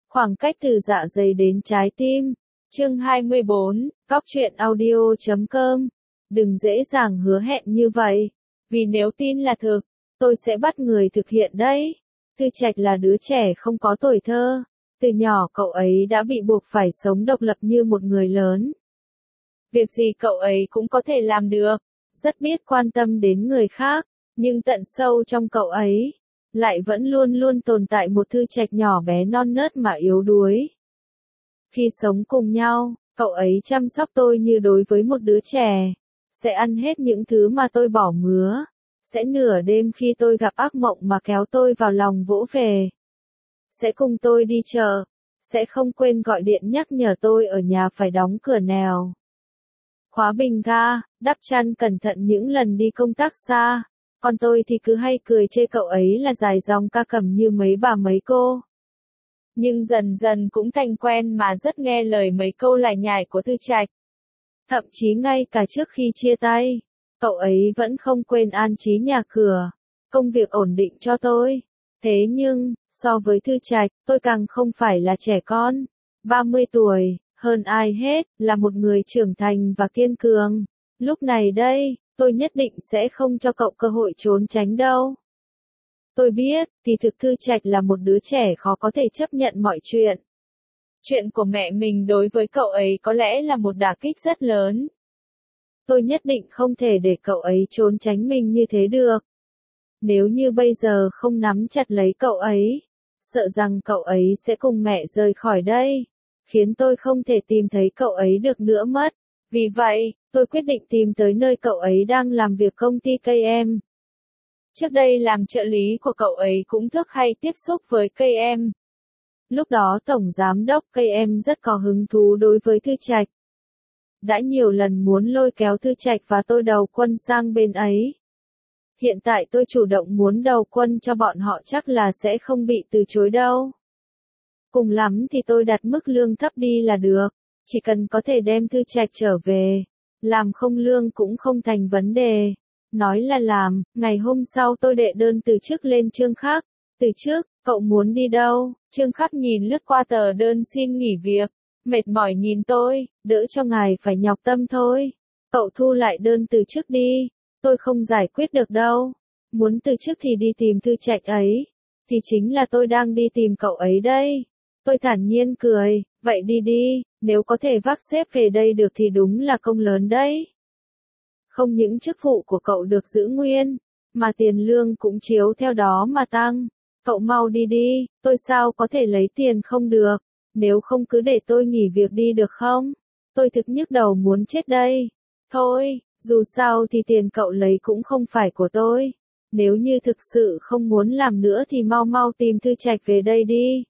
Khoảng cách từ dạ dày đến trái tim. Chương 24, Góc truyện audio.com. Đừng dễ dàng hứa hẹn như vậy, vì nếu tin là thực, tôi sẽ bắt người thực hiện đấy. Thư Trạch là đứa trẻ không có tuổi thơ. Từ nhỏ cậu ấy đã bị buộc phải sống độc lập như một người lớn. Việc gì cậu ấy cũng có thể làm được, rất biết quan tâm đến người khác, nhưng tận sâu trong cậu ấy, lại vẫn luôn luôn tồn tại một Thư Trạch nhỏ bé non nớt mà yếu đuối. Khi sống cùng nhau, cậu ấy chăm sóc tôi như đối với một đứa trẻ, sẽ ăn hết những thứ mà tôi bỏ mứa, sẽ nửa đêm khi tôi gặp ác mộng mà kéo tôi vào lòng vỗ về, sẽ cùng tôi đi chợ, sẽ không quên gọi điện nhắc nhở tôi ở nhà phải đóng cửa nèo, khóa bình ga, đắp chăn cẩn thận những lần đi công tác xa. Còn tôi thì cứ hay cười chê cậu ấy là dài dòng ca cầm như mấy bà mấy cô. Nhưng dần dần cũng thành quen mà rất nghe lời mấy câu lải nhải của Thư Trạch. Thậm chí ngay cả trước khi chia tay, cậu ấy vẫn không quên an trí nhà cửa, công việc ổn định cho tôi. Thế nhưng, so với Thư Trạch, tôi càng không phải là trẻ con. 30 tuổi, hơn ai hết, là một người trưởng thành và kiên cường. Lúc này đây, tôi nhất định sẽ không cho cậu cơ hội trốn tránh đâu. Tôi biết, thì thực Thư Trạch là một đứa trẻ khó có thể chấp nhận mọi chuyện. Chuyện của mẹ mình đối với cậu ấy có lẽ là một đả kích rất lớn. Tôi nhất định không thể để cậu ấy trốn tránh mình như thế được. Nếu như bây giờ không nắm chặt lấy cậu ấy, sợ rằng cậu ấy sẽ cùng mẹ rời khỏi đây, khiến tôi không thể tìm thấy cậu ấy được nữa mất. Vì vậy, tôi quyết định tìm tới nơi cậu ấy đang làm việc công ty KM. Trước đây làm trợ lý của cậu ấy cũng rất hay tiếp xúc với KM. Lúc đó Tổng Giám đốc KM rất có hứng thú đối với Thư Trạch. Đã nhiều lần muốn lôi kéo Thư Trạch và tôi đầu quân sang bên ấy. Hiện tại tôi chủ động muốn đầu quân cho bọn họ chắc là sẽ không bị từ chối đâu. Cùng lắm thì tôi đặt mức lương thấp đi là được, chỉ cần có thể đem Thư Trạch trở về, làm không lương cũng không thành vấn đề. Nói là làm, ngày hôm sau tôi đệ đơn từ chức lên Trương Khắc. Từ chức, cậu muốn đi đâu? Trương Khắc nhìn lướt qua tờ đơn xin nghỉ việc, mệt mỏi nhìn tôi, đỡ cho ngài phải nhọc tâm thôi. Cậu thu lại đơn từ chức đi, tôi không giải quyết được đâu. Muốn từ chức thì đi tìm Thư Trạch ấy, thì chính là tôi đang đi tìm cậu ấy đây. Tôi thản nhiên cười, vậy đi đi, nếu có thể vác xếp về đây được thì đúng là công lớn đấy. Không những chức vụ của cậu được giữ nguyên, mà tiền lương cũng chiếu theo đó mà tăng. Cậu mau đi đi, tôi sao có thể lấy tiền không được, nếu không cứ để tôi nghỉ việc đi được không? Tôi thực nhức đầu muốn chết đây. Thôi, dù sao thì tiền cậu lấy cũng không phải của tôi. Nếu như thực sự không muốn làm nữa thì mau mau tìm Thư Trạch về đây đi.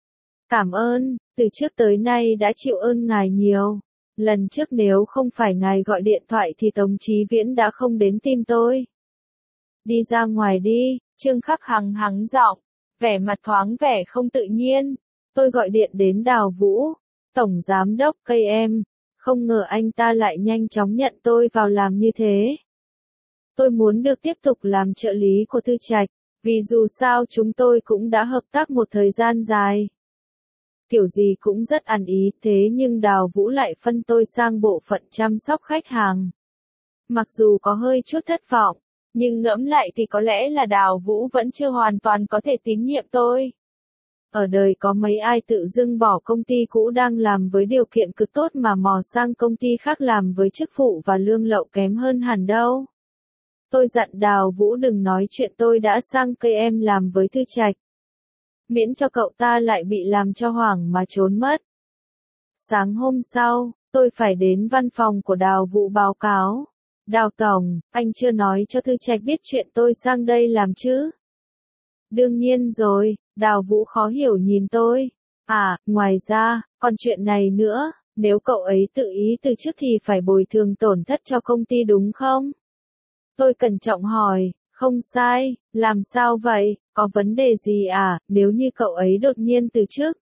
Cảm ơn, từ trước tới nay đã chịu ơn ngài nhiều. Lần trước nếu không phải ngài gọi điện thoại thì Tống Chí Viễn đã không đến tìm tôi. Đi ra ngoài đi, Trương Khắc hắng giọng, vẻ mặt thoáng vẻ không tự nhiên. Tôi gọi điện đến Đào Vũ, Tổng Giám đốc KM, không ngờ anh ta lại nhanh chóng nhận tôi vào làm như thế. Tôi muốn được tiếp tục làm trợ lý của Thư Trạch, vì dù sao chúng tôi cũng đã hợp tác một thời gian dài. Kiểu gì cũng rất ăn ý, thế nhưng Đào Vũ lại phân tôi sang bộ phận chăm sóc khách hàng. Mặc dù có hơi chút thất vọng, nhưng ngẫm lại thì có lẽ là Đào Vũ vẫn chưa hoàn toàn có thể tín nhiệm tôi. Ở đời có mấy ai tự dưng bỏ công ty cũ đang làm với điều kiện cực tốt mà mò sang công ty khác làm với chức vụ và lương lậu kém hơn hẳn đâu. Tôi dặn Đào Vũ đừng nói chuyện tôi đã sang KM làm với Thư Trạch, miễn cho cậu ta lại bị làm cho hoảng mà trốn mất. Sáng hôm sau, tôi phải đến văn phòng của Đào Vũ báo cáo. Đào Tổng, anh chưa nói cho Thư Trạch biết chuyện tôi sang đây làm chứ? Đương nhiên rồi, Đào Vũ khó hiểu nhìn tôi. À, ngoài ra, còn chuyện này nữa, nếu cậu ấy tự ý từ chức thì phải bồi thường tổn thất cho công ty đúng không? Tôi cẩn trọng hỏi, không sai, làm sao vậy, có vấn đề gì à, nếu như cậu ấy đột nhiên từ chức?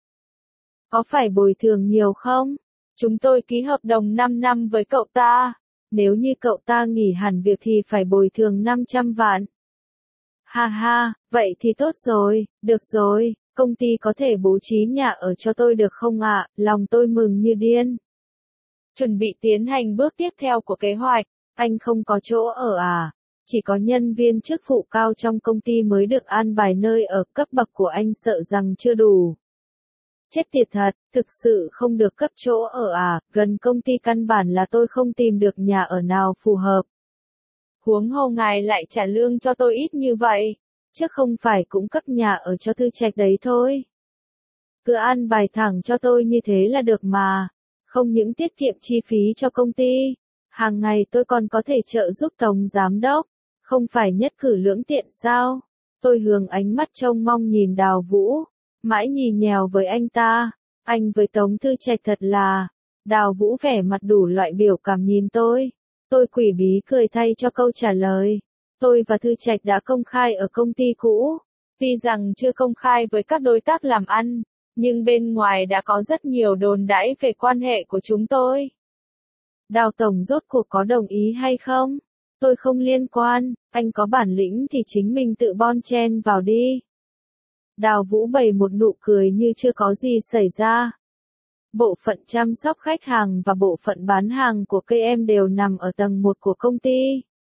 Có phải bồi thường nhiều không? Chúng tôi ký hợp đồng 5 năm với cậu ta, nếu như cậu ta nghỉ hẳn việc thì phải bồi thường 500 vạn. Ha ha, vậy thì tốt rồi, được rồi, Công ty có thể bố trí nhà ở cho tôi được không ạ? Lòng tôi mừng như điên. Chuẩn bị tiến hành bước tiếp theo của kế hoạch. Anh không có chỗ ở à? Chỉ có nhân viên chức vụ cao trong công ty mới được an bài nơi ở, cấp bậc của anh sợ rằng chưa đủ. Chết tiệt thật, thực sự không được cấp chỗ ở à? Gần công ty căn bản là tôi không tìm được nhà ở nào phù hợp. Huống hồ ngài lại trả lương cho tôi ít như vậy, chứ không phải cũng cấp nhà ở cho Thư Trạch đấy thôi. Cứ an bài thẳng cho tôi như thế là được mà, không những tiết kiệm chi phí cho công ty, hàng ngày tôi còn có thể trợ giúp Tổng Giám Đốc, không phải nhất cử lưỡng tiện sao? Tôi hướng ánh mắt trông mong nhìn Đào Vũ, mãi nhì nhèo với anh ta, anh với Tống Thư Trạch thật là. Đào Vũ vẻ mặt đủ loại biểu cảm nhìn tôi quỷ bí cười thay cho câu trả lời. Tôi và Thư Trạch đã công khai ở công ty cũ, tuy rằng chưa công khai với các đối tác làm ăn, nhưng bên ngoài đã có rất nhiều đồn đãi về quan hệ của chúng tôi. Đào Tổng rốt cuộc có đồng ý hay không? Tôi không liên quan, anh có bản lĩnh thì chính mình tự bon chen vào đi. Đào Vũ bày một nụ cười như chưa có gì xảy ra. Bộ phận chăm sóc khách hàng và bộ phận bán hàng của KM đều nằm ở tầng 1 của công ty.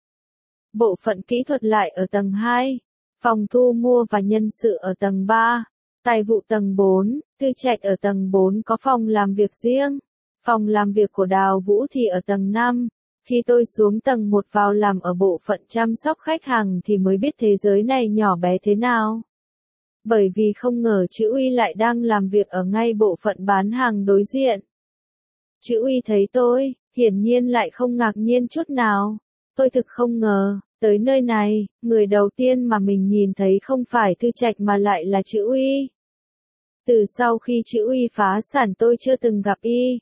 Bộ phận kỹ thuật lại ở tầng 2, phòng thu mua và nhân sự ở tầng 3, tài vụ tầng 4, Thư Trạch ở tầng 4 có phòng làm việc riêng. Phòng làm việc của Đào Vũ thì ở tầng 5. Khi tôi xuống tầng 1 vào làm ở bộ phận chăm sóc khách hàng thì mới biết thế giới này nhỏ bé thế nào. Bởi vì không ngờ Chữ Uy lại đang làm việc ở ngay bộ phận bán hàng đối diện. Chữ Uy thấy tôi, hiển nhiên lại không ngạc nhiên chút nào. Tôi thực không ngờ, tới nơi này, người đầu tiên mà mình nhìn thấy không phải Thư Trạch mà lại là Chữ Uy. Từ sau khi Chữ Uy phá sản tôi chưa từng gặp y.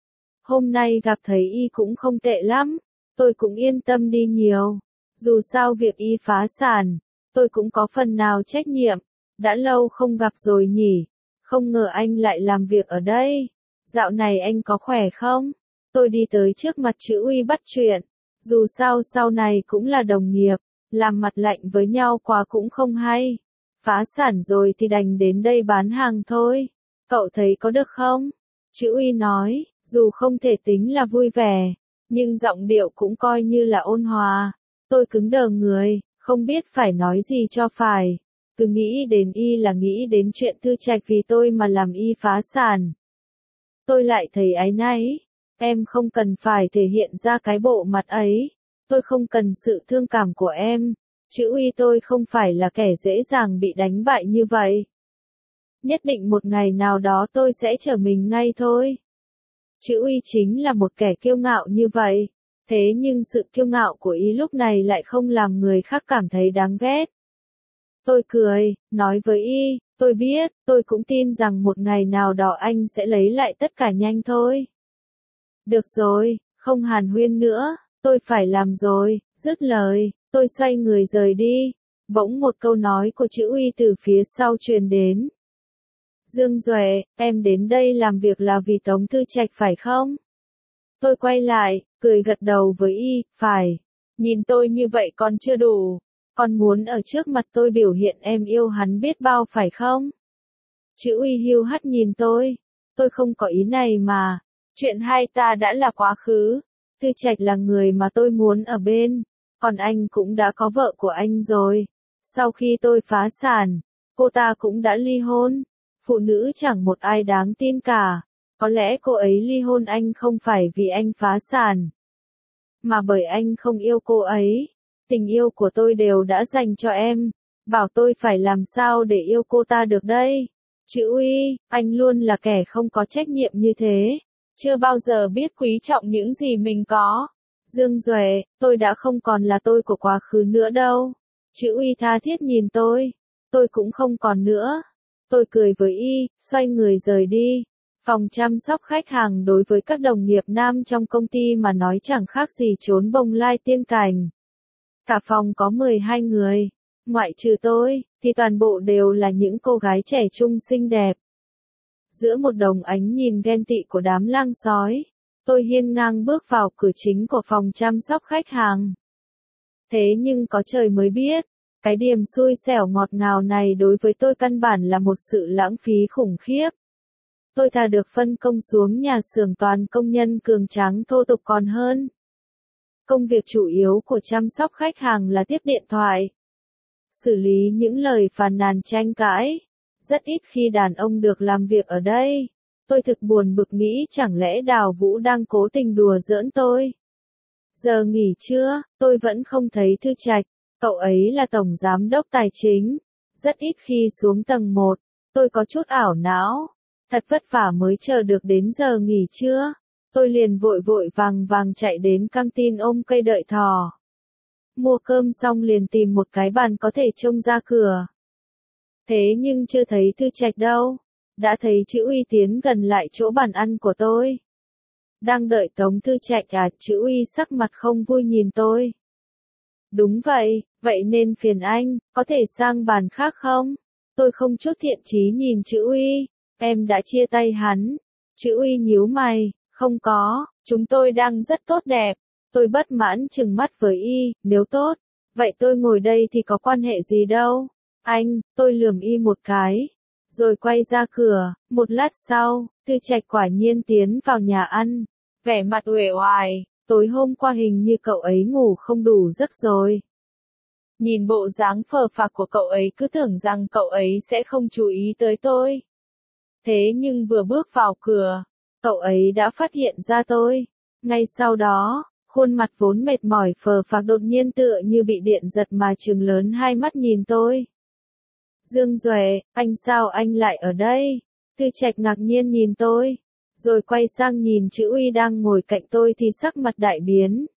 Hôm nay gặp thấy y cũng không tệ lắm, tôi cũng yên tâm đi nhiều. Dù sao việc y phá sản, tôi cũng có phần nào trách nhiệm. Đã lâu không gặp rồi nhỉ, không ngờ anh lại làm việc ở đây. Dạo này anh có khỏe không? Tôi đi tới trước mặt Chữ Uy bắt chuyện. Dù sao sau này cũng là đồng nghiệp, làm mặt lạnh với nhau quá cũng không hay. Phá sản rồi thì đành đến đây bán hàng thôi. Cậu thấy có được không? Chữ Uy nói, dù không thể tính là vui vẻ, nhưng giọng điệu cũng coi như là ôn hòa. Tôi cứng đờ người, không biết phải nói gì cho phải. Cứ nghĩ đến y là nghĩ đến chuyện Thư Trạch vì tôi mà làm y phá sản. Tôi lại thấy áy náy. Em không cần phải thể hiện ra cái bộ mặt ấy. Tôi không cần sự thương cảm của em. Chữ Uy tôi không phải là kẻ dễ dàng bị đánh bại như vậy. Nhất định một ngày nào đó tôi sẽ trở mình ngay thôi. Chữ Uy chính là một kẻ kiêu ngạo như vậy. Thế nhưng sự kiêu ngạo của y lúc này lại không làm người khác cảm thấy đáng ghét. Tôi cười, nói với y, tôi biết, tôi cũng tin rằng một ngày nào đó anh sẽ lấy lại tất cả nhanh thôi. Được rồi, không hàn huyên nữa, tôi phải làm rồi, dứt lời, tôi xoay người rời đi. Bỗng một câu nói của Chữ Uy từ phía sau truyền đến. Dương Duệ, em đến đây làm việc là vì Tống Thư Trạch phải không? Tôi quay lại, cười gật đầu với y, phải. Nhìn tôi như vậy còn chưa đủ. Còn muốn ở trước mặt tôi biểu hiện em yêu hắn biết bao phải không? Chữ Uy hiu hắt nhìn tôi không có ý này mà. Chuyện hai ta đã là quá khứ. Thư Trạch là người mà tôi muốn ở bên, còn anh cũng đã có vợ của anh rồi. Sau khi tôi phá sản, cô ta cũng đã ly hôn. Phụ nữ chẳng một ai đáng tin cả. Có lẽ cô ấy ly hôn anh không phải vì anh phá sản, mà bởi anh không yêu cô ấy. Tình yêu của tôi đều đã dành cho em. Bảo tôi phải làm sao để yêu cô ta được đây? Chữ Uy, anh luôn là kẻ không có trách nhiệm như thế. Chưa bao giờ biết quý trọng những gì mình có. Dương Duệ, tôi đã không còn là tôi của quá khứ nữa đâu. Chữ Uy tha thiết nhìn tôi cũng không còn nữa. Tôi cười với y, xoay người rời đi. Phòng chăm sóc khách hàng đối với các đồng nghiệp nam trong công ty mà nói chẳng khác gì trốn bồng lai tiên cảnh. Cả phòng có 12 người, ngoại trừ tôi, thì toàn bộ đều là những cô gái trẻ trung xinh đẹp. Giữa một đồng ánh nhìn ghen tị của đám lang sói, tôi hiên ngang bước vào cửa chính của phòng chăm sóc khách hàng. Thế nhưng có trời mới biết, Cái điểm xui xẻo ngọt ngào này đối với tôi căn bản là một sự lãng phí khủng khiếp. Tôi thà được phân công xuống nhà xưởng toàn công nhân cường tráng thô tục còn hơn. Công việc chủ yếu của chăm sóc khách hàng là tiếp điện thoại, xử lý những lời phàn nàn tranh cãi. Rất ít khi đàn ông được làm việc ở đây. Tôi thực buồn bực nghĩ chẳng lẽ Đào Vũ đang cố tình đùa giỡn tôi. Giờ nghỉ trưa, tôi vẫn không thấy Thư Trạch, cậu ấy là tổng giám đốc tài chính. Rất ít khi xuống tầng 1, tôi có chút ảo não. Thật vất vả mới chờ được đến giờ nghỉ trưa. Tôi liền vội vội vàng vàng chạy đến căng tin ôm cây đợi thỏ. Mua cơm xong liền tìm một cái bàn có thể trông ra cửa. Thế nhưng chưa thấy Thư Trạch đâu. Đã thấy chữ Uy tiến gần lại chỗ bàn ăn của tôi. Đang đợi Tống Thư Trạch à? Chữ Uy sắc mặt không vui nhìn tôi. Đúng vậy, vậy nên phiền anh, có thể sang bàn khác không? Tôi không chút thiện chí nhìn chữ Uy. Em đã chia tay hắn. Chữ Uy nhíu mày, không có, chúng tôi đang rất tốt đẹp. Tôi bất mãn trừng mắt với Y, nếu tốt, vậy tôi ngồi đây thì có quan hệ gì đâu. Anh, tôi lườm Y một cái, rồi quay ra cửa. Một lát sau, Thư Trạch quả nhiên tiến vào nhà ăn, vẻ mặt uể oải. Tối hôm qua hình như cậu ấy ngủ không đủ giấc rồi. Nhìn bộ dáng phờ phạc của cậu ấy cứ tưởng rằng cậu ấy sẽ không chú ý tới tôi. Thế nhưng vừa bước vào cửa, cậu ấy đã phát hiện ra tôi. Ngay sau đó, khuôn mặt vốn mệt mỏi phờ phạc đột nhiên tựa như bị điện giật mà trừng lớn hai mắt nhìn tôi. Dương Duệ, sao anh lại ở đây? Thư Trạch ngạc nhiên nhìn tôi, rồi quay sang nhìn chữ Uy đang ngồi cạnh tôi thì sắc mặt đại biến.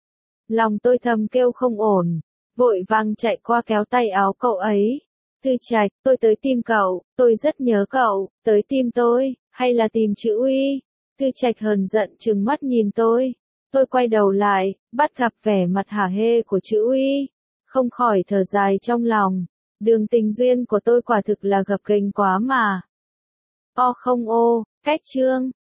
Lòng tôi thầm kêu không ổn, vội vàng chạy qua kéo tay áo cậu ấy. Thư Trạch, tôi tới tìm cậu, tôi rất nhớ cậu. Tới tìm tôi, hay là tìm chữ Uy? Thư Trạch hờn giận trừng mắt nhìn tôi. Tôi quay đầu lại, bắt gặp vẻ mặt hả hê của chữ Uy, không khỏi thở dài trong lòng. Đường tình duyên của tôi quả thực là gập ghềnh quá mà. O không ô, cách chương.